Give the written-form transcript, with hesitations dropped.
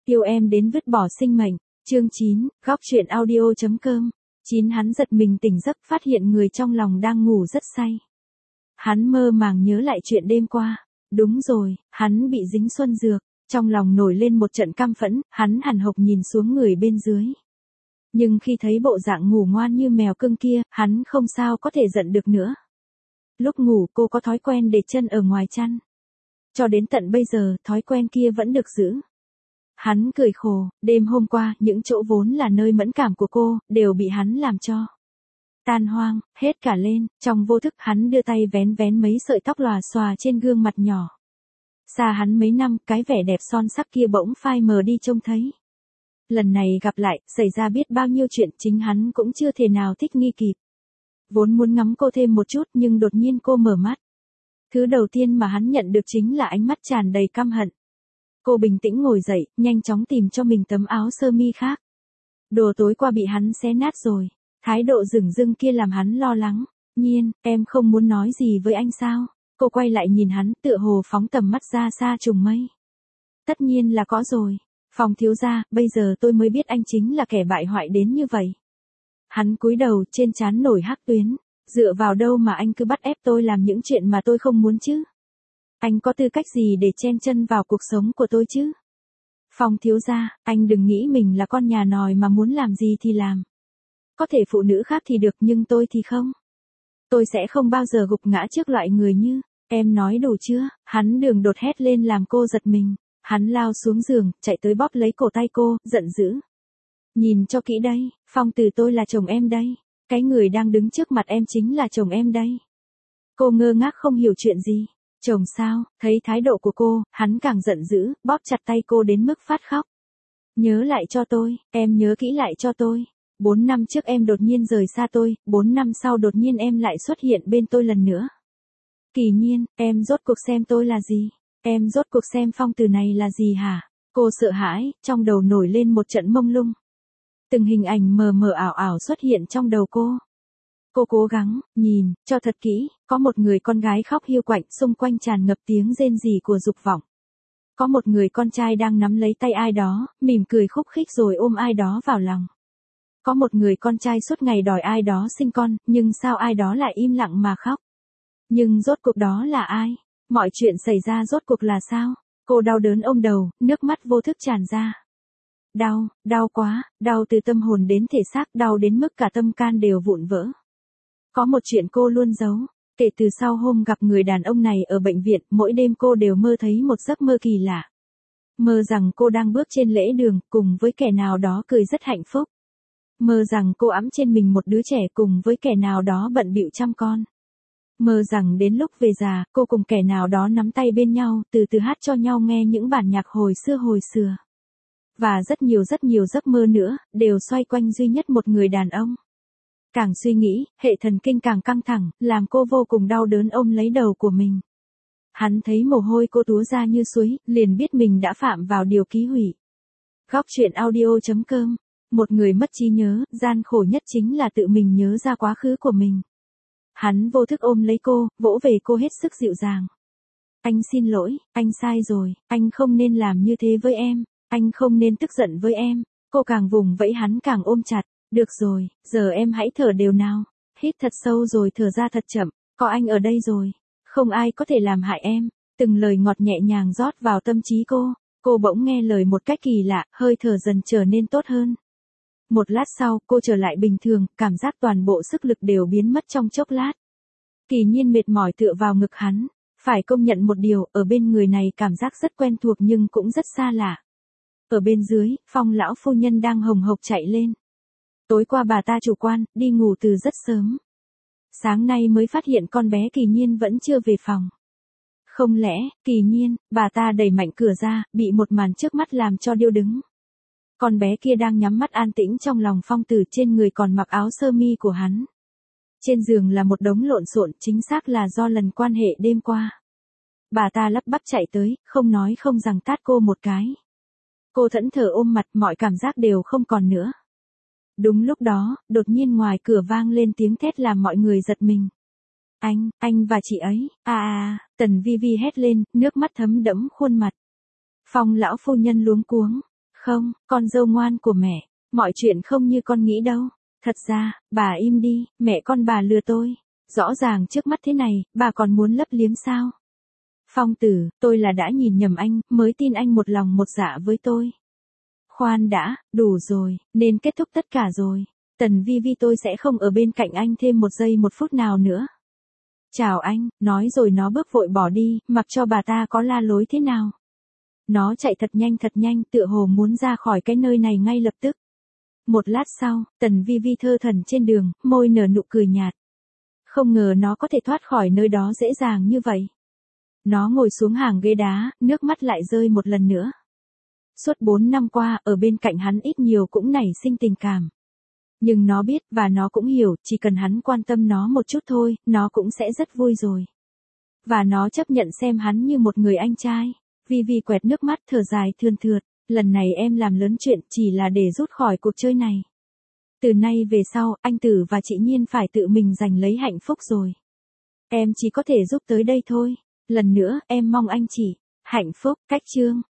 Tiêu em đến vứt bỏ sinh mệnh. Chương 9, góc truyện audio.com. Hắn giật mình tỉnh giấc phát hiện người trong lòng đang ngủ rất say. Hắn mơ màng nhớ lại chuyện đêm qua. Đúng rồi, hắn bị dính xuân dược. Trong lòng nổi lên một trận căm phẫn, hắn hằn học nhìn xuống người bên dưới. Nhưng khi thấy bộ dạng ngủ ngoan như mèo cưng kia, hắn không sao có thể giận được nữa. Lúc ngủ cô có thói quen để chân ở ngoài chăn. Cho đến tận bây giờ, thói quen kia vẫn được giữ. Hắn cười khổ, đêm hôm qua, những chỗ vốn là nơi mẫn cảm của cô, đều bị hắn làm cho tan hoang, hết cả lên. Trong vô thức hắn đưa tay vén vén mấy sợi tóc lòa xòa trên gương mặt nhỏ. Xa hắn mấy năm, cái vẻ đẹp son sắc kia bỗng phai mờ đi trông thấy. Lần này gặp lại, xảy ra biết bao nhiêu chuyện chính hắn cũng chưa thể nào thích nghi kịp. Vốn muốn ngắm cô thêm một chút nhưng đột nhiên cô mở mắt. Thứ đầu tiên mà hắn nhận được chính là ánh mắt tràn đầy căm hận. Cô bình tĩnh ngồi dậy, nhanh chóng tìm cho mình tấm áo sơ mi khác. Đồ tối qua bị hắn xé nát rồi. Thái độ dửng dưng kia làm hắn lo lắng. Nhiên, em không muốn nói gì với anh sao? Cô quay lại nhìn hắn, tựa hồ phóng tầm mắt ra xa trùng mây. Tất nhiên là có rồi. Phong thiếu gia, bây giờ tôi mới biết anh chính là kẻ bại hoại đến như vậy. Hắn cúi đầu, trên trán nổi hắc tuyến. Dựa vào đâu mà anh cứ bắt ép tôi làm những chuyện mà tôi không muốn chứ? Anh có tư cách gì để chen chân vào cuộc sống của tôi chứ? Phong thiếu gia, anh đừng nghĩ mình là con nhà nòi mà muốn làm gì thì làm. Có thể phụ nữ khác thì được nhưng tôi thì không. Tôi sẽ không bao giờ gục ngã trước loại người như, em nói đủ chưa? Hắn đường đột hét lên làm cô giật mình. Hắn lao xuống giường, chạy tới bóp lấy cổ tay cô, giận dữ. Nhìn cho kỹ đây, Phong từ tôi là chồng em đây. Cái người đang đứng trước mặt em chính là chồng em đây. Cô ngơ ngác không hiểu chuyện gì. Chồng sao? Thấy thái độ của cô, hắn càng giận dữ, bóp chặt tay cô đến mức phát khóc. Nhớ lại cho tôi, em nhớ kỹ lại cho tôi. 4 năm trước em đột nhiên rời xa tôi, 4 năm sau đột nhiên em lại xuất hiện bên tôi lần nữa. Kỳ Nhiên, em rốt cuộc xem tôi là gì? Em rốt cuộc xem Phong từ này là gì hả? Cô sợ hãi, trong đầu nổi lên một trận mông lung. Từng hình ảnh mờ mờ ảo ảo xuất hiện trong đầu cô. Cô cố gắng, nhìn, cho thật kỹ, có một người con gái khóc hiu quạnh, xung quanh tràn ngập tiếng rên rỉ của dục vọng. Có một người con trai đang nắm lấy tay ai đó, mỉm cười khúc khích rồi ôm ai đó vào lòng. Có một người con trai suốt ngày đòi ai đó sinh con, nhưng sao ai đó lại im lặng mà khóc? Nhưng rốt cuộc đó là ai? Mọi chuyện xảy ra rốt cuộc là sao? Cô đau đớn ôm đầu, nước mắt vô thức tràn ra. Đau, đau quá, đau từ tâm hồn đến thể xác, đau đến mức cả tâm can đều vụn vỡ. Có một chuyện cô luôn giấu. Kể từ sau hôm gặp người đàn ông này ở bệnh viện, mỗi đêm cô đều mơ thấy một giấc mơ kỳ lạ. Mơ rằng cô đang bước trên lễ đường, cùng với kẻ nào đó cười rất hạnh phúc. Mơ rằng cô ẵm trên mình một đứa trẻ cùng với kẻ nào đó bận bịu chăm con. Mơ rằng đến lúc về già, cô cùng kẻ nào đó nắm tay bên nhau, từ từ hát cho nhau nghe những bản nhạc hồi xưa. Và rất nhiều giấc mơ nữa, đều xoay quanh duy nhất một người đàn ông. Càng suy nghĩ, hệ thần kinh càng căng thẳng, làm cô vô cùng đau đớn ôm lấy đầu của mình. Hắn thấy mồ hôi cô túa ra như suối, liền biết mình đã phạm vào điều ký hủy. Góc truyện audio.com. Một người mất trí nhớ, gian khổ nhất chính là tự mình nhớ ra quá khứ của mình. Hắn vô thức ôm lấy cô, vỗ về cô hết sức dịu dàng. Anh xin lỗi, anh sai rồi, anh không nên làm như thế với em, anh không nên tức giận với em. Cô càng vùng vẫy hắn càng ôm chặt. Được rồi, giờ em hãy thở đều nào. Hít thật sâu rồi thở ra thật chậm, có anh ở đây rồi. Không ai có thể làm hại em. Từng lời ngọt nhẹ nhàng rót vào tâm trí cô. Cô bỗng nghe lời một cách kỳ lạ, hơi thở dần trở nên tốt hơn. Một lát sau, cô trở lại bình thường, cảm giác toàn bộ sức lực đều biến mất trong chốc lát. Kỳ Nhiên mệt mỏi tựa vào ngực hắn. Phải công nhận một điều, ở bên người này cảm giác rất quen thuộc nhưng cũng rất xa lạ. Ở bên dưới, Phong lão phu nhân đang hồng hộc chạy lên. Tối qua bà ta chủ quan, đi ngủ từ rất sớm. Sáng nay mới phát hiện con bé Kỳ Nhiên vẫn chưa về phòng. Không lẽ, Kỳ Nhiên, bà ta đẩy mạnh cửa ra, bị một màn trước mắt làm cho điêu đứng. Con bé kia đang nhắm mắt an tĩnh trong lòng Phong Tử, trên người còn mặc áo sơ mi của hắn. Trên giường là một đống lộn xộn, chính xác là do lần quan hệ đêm qua. Bà ta lắp bắp chạy tới, không nói không rằng tát cô một cái. Cô thẫn thờ ôm mặt, mọi cảm giác đều không còn nữa. Đúng lúc đó, đột nhiên ngoài cửa vang lên tiếng thét làm mọi người giật mình. Anh và chị ấy, Tần Vi Vi hét lên, nước mắt thấm đẫm khuôn mặt. Phong lão phu nhân luống cuống. Không, con dâu ngoan của mẹ, mọi chuyện không như con nghĩ đâu. Thật ra, bà im đi, mẹ con bà lừa tôi. Rõ ràng trước mắt thế này, bà còn muốn lấp liếm sao? Phong Tử, tôi là đã nhìn nhầm anh, mới tin anh một lòng một dạ với tôi. Khoan đã, đủ rồi, nên kết thúc tất cả rồi. Tần Vi Vi, tôi sẽ không ở bên cạnh anh thêm 1 giây 1 phút nào nữa. Chào anh, nói rồi nó bước vội bỏ đi, mặc cho bà ta có la lối thế nào. Nó chạy thật nhanh, tựa hồ muốn ra khỏi cái nơi này ngay lập tức. Một lát sau, Tần Vi Vi thơ thẩn trên đường, môi nở nụ cười nhạt. Không ngờ nó có thể thoát khỏi nơi đó dễ dàng như vậy. Nó ngồi xuống hàng ghế đá, nước mắt lại rơi một lần nữa. Suốt 4 năm qua, ở bên cạnh hắn ít nhiều cũng nảy sinh tình cảm. Nhưng nó biết, và nó cũng hiểu, chỉ cần hắn quan tâm nó một chút thôi, nó cũng sẽ rất vui rồi. Và nó chấp nhận xem hắn như một người anh trai. Vi Vi quẹt nước mắt thở dài thườn thượt, lần này em làm lớn chuyện chỉ là để rút khỏi cuộc chơi này. Từ nay về sau, anh Tử và chị Nhiên phải tự mình giành lấy hạnh phúc rồi. Em chỉ có thể giúp tới đây thôi. Lần nữa, em mong anh chị hạnh phúc. Cách chương